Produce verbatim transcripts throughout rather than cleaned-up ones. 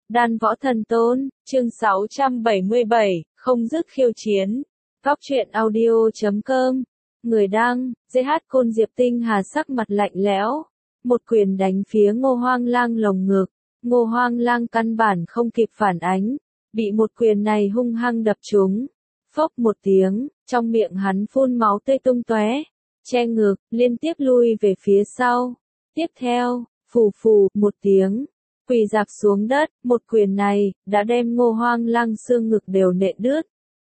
Đan Võ Thần Tôn, chương sáu trăm bảy mươi bảy, không dứt khiêu chiến. Góc truyện audio chấm com. Người đăng, giê hát Côn Diệp Tinh Hà sắc mặt lạnh lẽo. Một quyền đánh phía Ngô Hoang Lang lồng ngực. Ngô Hoang Lang căn bản không kịp phản ánh. Bị một quyền này hung hăng đập trúng. Phốc một tiếng, trong miệng hắn phun máu tươi tung tóe. Che ngực, liên tiếp lui về phía sau. Tiếp theo, phù phù, một tiếng. Quỳ dạp xuống đất, một quyền này, đã đem Ngô Hoang Lang xương ngực đều nện đứt.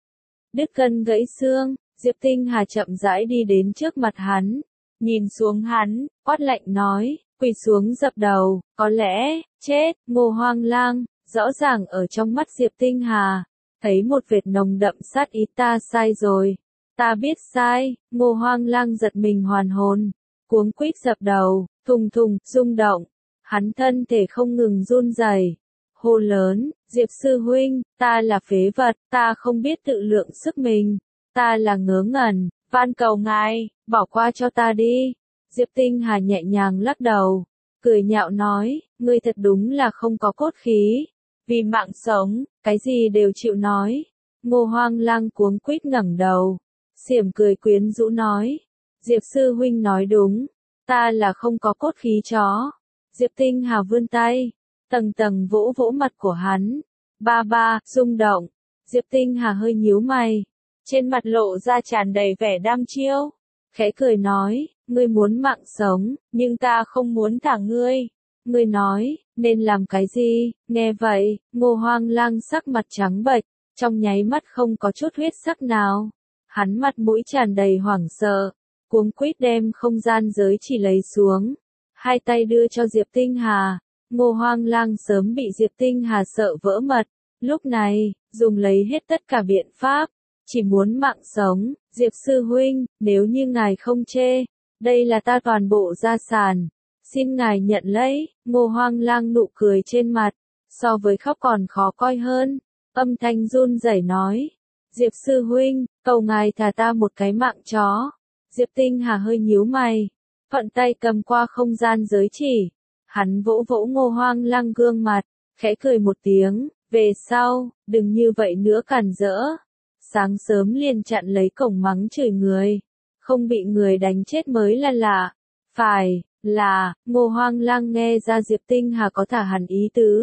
Đứt gân gãy xương, Diệp Tinh Hà chậm rãi đi đến trước mặt hắn. Nhìn xuống hắn, quát lạnh nói, quỳ xuống dập đầu, có lẽ, chết, Ngô Hoang Lang, rõ ràng ở trong mắt Diệp Tinh Hà. Thấy một vệt nồng đậm sát ý, ta sai rồi. Ta biết sai, Ngô Hoang Lang giật mình hoàn hồn. Cuống quýt dập đầu, thùng thùng, rung động. Hắn thân thể không ngừng run rẩy, hô lớn, Diệp sư huynh, ta là phế vật, ta không biết tự lượng sức mình, ta là ngớ ngẩn, van cầu ngài, bỏ qua cho ta đi. Diệp Tinh Hà nhẹ nhàng lắc đầu, cười nhạo nói, ngươi thật đúng là không có cốt khí, vì mạng sống, cái gì đều chịu nói. Ngô Hoang Lang cuống quýt ngẩng đầu, xiểm cười quyến rũ nói, Diệp sư huynh nói đúng, ta là không có cốt khí chó. Diệp Tinh Hà vươn tay, tầng tầng vỗ vỗ mặt của hắn. Ba ba, rung động. Diệp Tinh Hà hơi nhíu mày, trên mặt lộ ra tràn đầy vẻ đăm chiêu, khẽ cười nói, ngươi muốn mạng sống, nhưng ta không muốn thả ngươi. Ngươi nói, nên làm cái gì? Nghe vậy, Ngô Hoang Lang sắc mặt trắng bệch, trong nháy mắt không có chút huyết sắc nào. Hắn mặt mũi tràn đầy hoảng sợ, cuống quýt đem không gian giới chỉ lấy xuống. Hai tay đưa cho Diệp Tinh Hà, Ngô Hoang Lang sớm bị Diệp Tinh Hà sợ vỡ mật, lúc này, dùng lấy hết tất cả biện pháp, chỉ muốn mạng sống. Diệp sư huynh, nếu như ngài không chê, đây là ta toàn bộ gia sản, xin ngài nhận lấy. Ngô Hoang Lang nụ cười trên mặt, so với khóc còn khó coi hơn, âm thanh run rẩy nói, Diệp sư huynh, cầu ngài thả ta một cái mạng chó. Diệp Tinh Hà hơi nhíu mày, thuận tay cầm qua không gian giới chỉ, hắn vỗ vỗ Ngô Hoang Lang gương mặt, khẽ cười một tiếng, về sau, đừng như vậy nữa cản rỡ. Sáng sớm liền chặn lấy cổng mắng chửi người, không bị người đánh chết mới là lạ. Phải, là, Ngô Hoang Lang nghe ra Diệp Tinh Hà có thả hẳn ý tứ.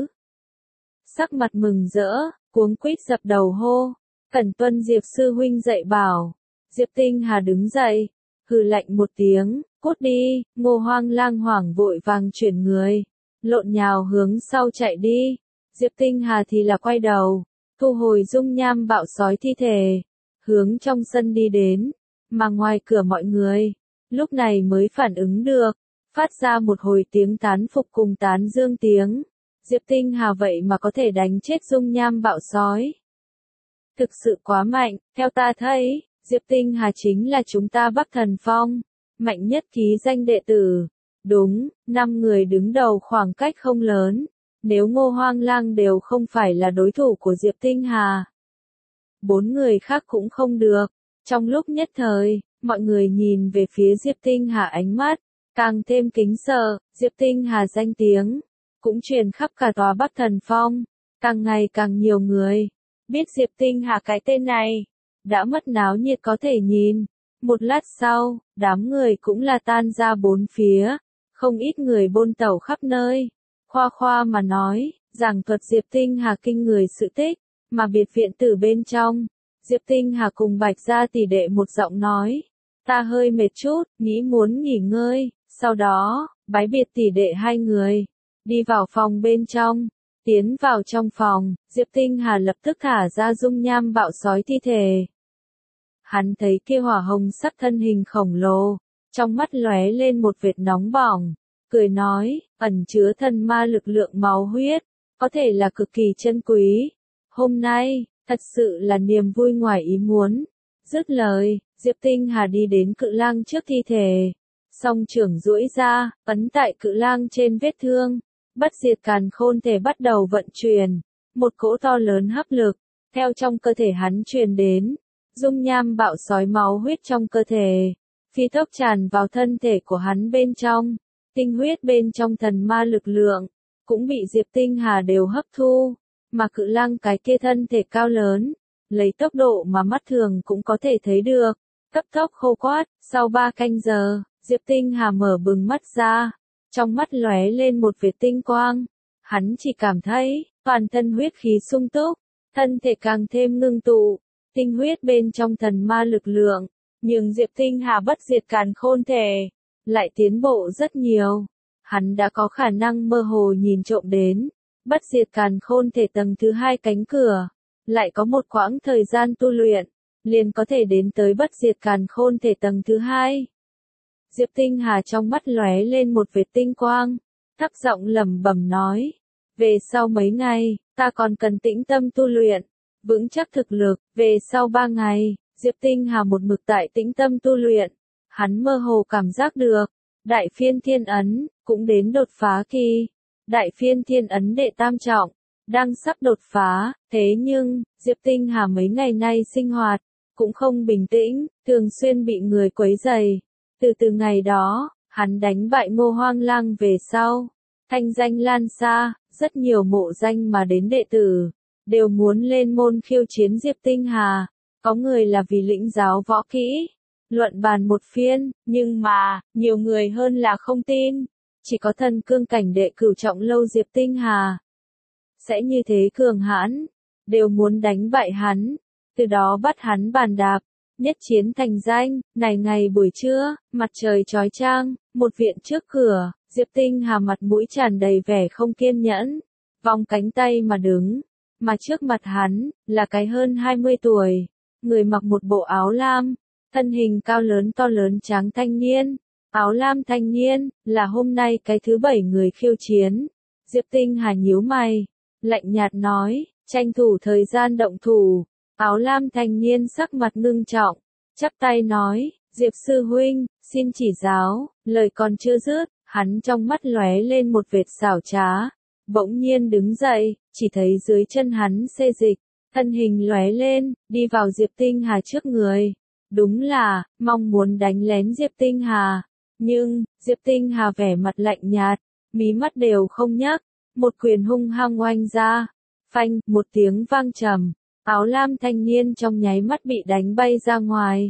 Sắc mặt mừng rỡ, cuống quýt dập đầu hô, cẩn tuân Diệp sư huynh dạy bảo. Diệp Tinh Hà đứng dậy, hừ lạnh một tiếng, cút đi. Ngô Hoang Lang hoảng vội vàng chuyển người, lộn nhào hướng sau chạy đi. Diệp Tinh Hà thì là quay đầu, thu hồi dung nham bạo sói thi thể, hướng trong sân đi đến, mà ngoài cửa mọi người, lúc này mới phản ứng được, phát ra một hồi tiếng tán phục cùng tán dương tiếng. Diệp Tinh Hà vậy mà có thể đánh chết dung nham bạo sói. Thực sự quá mạnh, theo ta thấy, Diệp Tinh Hà chính là chúng ta Bắc Thần Phong, mạnh nhất ký danh đệ tử. Đúng, năm người đứng đầu khoảng cách không lớn, nếu Ngô Hoang Lang đều không phải là đối thủ của Diệp Tinh Hà, bốn người khác cũng không được. Trong lúc nhất thời, mọi người nhìn về phía Diệp Tinh Hà ánh mắt càng thêm kính sợ. Diệp Tinh Hà danh tiếng cũng truyền khắp cả tòa Bắc Thần Phong, càng ngày càng nhiều người biết Diệp Tinh Hà cái tên này, đã mất náo nhiệt có thể nhìn. Một lát sau, đám người cũng là tan ra bốn phía, không ít người bôn tẩu khắp nơi, khoa khoa mà nói, giảng thuật Diệp Tinh Hà kinh người sự tích, mà biệt viện tử bên trong, Diệp Tinh Hà cùng Bạch Gia tỷ đệ một giọng nói, ta hơi mệt chút, nghĩ muốn nghỉ ngơi. Sau đó, bái biệt tỷ đệ hai người đi vào phòng bên trong. Tiến vào trong phòng, Diệp Tinh Hà lập tức thả ra dung nham bạo sói thi thể. Hắn thấy kia hỏa hồng sắc thân hình khổng lồ, trong mắt lóe lên một vệt nóng bỏng, cười nói, ẩn chứa thần ma lực lượng máu huyết, có thể là cực kỳ chân quý. Hôm nay, thật sự là niềm vui ngoài ý muốn. Dứt lời, Diệp Tinh Hà đi đến cự lang trước thi thể, song trưởng duỗi ra, ấn tại cự lang trên vết thương. Bất diệt càn khôn thể bắt đầu vận chuyển, một cỗ to lớn hấp lực, theo trong cơ thể hắn truyền đến, dung nham bạo sói máu huyết trong cơ thể, phi tốc tràn vào thân thể của hắn bên trong, tinh huyết bên trong thần ma lực lượng, cũng bị Diệp Tinh Hà đều hấp thu, mà Cự Lăng cái kia thân thể cao lớn, lấy tốc độ mà mắt thường cũng có thể thấy được, cấp tốc khô quát, sau ba canh giờ, Diệp Tinh Hà mở bừng mắt ra, trong mắt lóe lên một vệt tinh quang, hắn chỉ cảm thấy, toàn thân huyết khí sung túc, thân thể càng thêm ngưng tụ, tinh huyết bên trong thần ma lực lượng, nhưng Diệp Tinh Hà bất diệt càn khôn thể, lại tiến bộ rất nhiều, hắn đã có khả năng mơ hồ nhìn trộm đến, bất diệt càn khôn thể tầng thứ hai cánh cửa, lại có một quãng thời gian tu luyện, liền có thể đến tới bất diệt càn khôn thể tầng thứ hai. Diệp Tinh Hà trong mắt lóe lên một vệt tinh quang, thấp giọng lẩm bẩm nói, về sau mấy ngày, ta còn cần tĩnh tâm tu luyện, vững chắc thực lực, về sau ba ngày, Diệp Tinh Hà một mực tại tĩnh tâm tu luyện, hắn mơ hồ cảm giác được, đại phiên thiên ấn, cũng đến đột phá kỳ, đại phiên thiên ấn đệ tam trọng, đang sắp đột phá, thế nhưng, Diệp Tinh Hà mấy ngày nay sinh hoạt, cũng không bình tĩnh, thường xuyên bị người quấy rầy. Từ từ ngày đó, hắn đánh bại Ngô Hoang Lang về sau, thanh danh lan xa, rất nhiều mộ danh mà đến đệ tử, đều muốn lên môn khiêu chiến Diệp Tinh Hà, có người là vì lĩnh giáo võ kỹ, luận bàn một phiên, nhưng mà, nhiều người hơn là không tin, chỉ có thần cương cảnh đệ cửu trọng lâu Diệp Tinh Hà sẽ như thế cường hãn, đều muốn đánh bại hắn, từ đó bắt hắn bàn đạp, nhất chiến thành danh. Này ngày buổi trưa, mặt trời chói chang, một viện trước cửa, Diệp Tinh Hà mặt mũi tràn đầy vẻ không kiên nhẫn, vòng cánh tay mà đứng, mà trước mặt hắn, là cái hơn hai mươi tuổi, người mặc một bộ áo lam, thân hình cao lớn to lớn tráng thanh niên, áo lam thanh niên, là hôm nay cái thứ bảy người khiêu chiến. Diệp Tinh Hà nhíu mày, lạnh nhạt nói, tranh thủ thời gian động thủ. Áo lam thanh niên sắc mặt ngưng trọng, chắp tay nói, Diệp sư huynh, xin chỉ giáo, lời còn chưa dứt, hắn trong mắt lóe lên một vệt xảo trá, bỗng nhiên đứng dậy, chỉ thấy dưới chân hắn xê dịch, thân hình lóe lên, đi vào Diệp Tinh Hà trước người, đúng là, mong muốn đánh lén Diệp Tinh Hà, nhưng, Diệp Tinh Hà vẻ mặt lạnh nhạt, mí mắt đều không nhấc, một quyền hung hăng oanh ra, phanh, một tiếng vang trầm. Áo lam thanh niên trong nháy mắt bị đánh bay ra ngoài.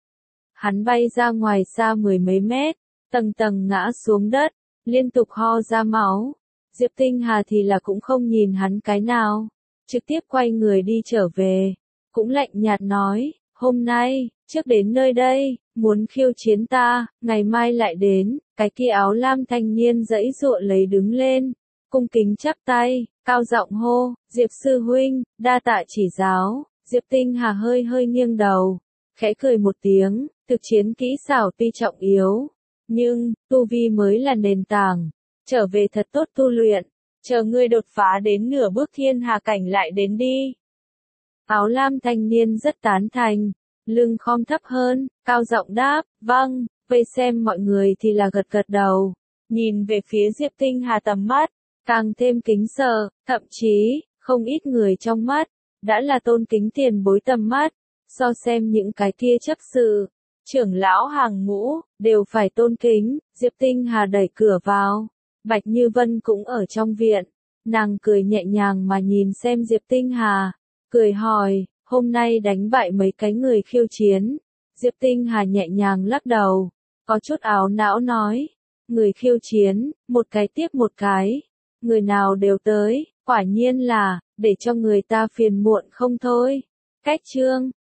Hắn bay ra ngoài xa mười mấy mét, tầng tầng ngã xuống đất, liên tục ho ra máu. Diệp Tinh Hà thì là cũng không nhìn hắn cái nào, trực tiếp quay người đi trở về, cũng lạnh nhạt nói, hôm nay, trước đến nơi đây, muốn khiêu chiến ta, ngày mai lại đến. Cái kia áo lam thanh niên giãy giụa lấy đứng lên, cung kính chắp tay, cao giọng hô, Diệp sư huynh, đa tạ chỉ giáo. Diệp Tinh Hà hơi hơi nghiêng đầu, khẽ cười một tiếng, thực chiến kỹ xảo tuy trọng yếu, nhưng, tu vi mới là nền tảng, trở về thật tốt tu luyện, chờ ngươi đột phá đến nửa bước thiên hà cảnh lại đến đi. Áo lam thanh niên rất tán thành, lưng khom thấp hơn, cao giọng đáp, vâng, vây xem mọi người thì là gật gật đầu, nhìn về phía Diệp Tinh Hà tầm mắt, càng thêm kính sợ, thậm chí, không ít người trong mắt, đã là tôn kính tiền bối tầm mắt, so xem những cái kia chấp sự, trưởng lão hàng ngũ, đều phải tôn kính. Diệp Tinh Hà đẩy cửa vào, Bạch Như Vân cũng ở trong viện, nàng cười nhẹ nhàng mà nhìn xem Diệp Tinh Hà, cười hỏi, hôm nay đánh bại mấy cái người khiêu chiến. Diệp Tinh Hà nhẹ nhàng lắc đầu, có chút áo não nói, người khiêu chiến, một cái tiếp một cái, người nào đều tới, quả nhiên là, để cho người ta phiền muộn không thôi. Cách chương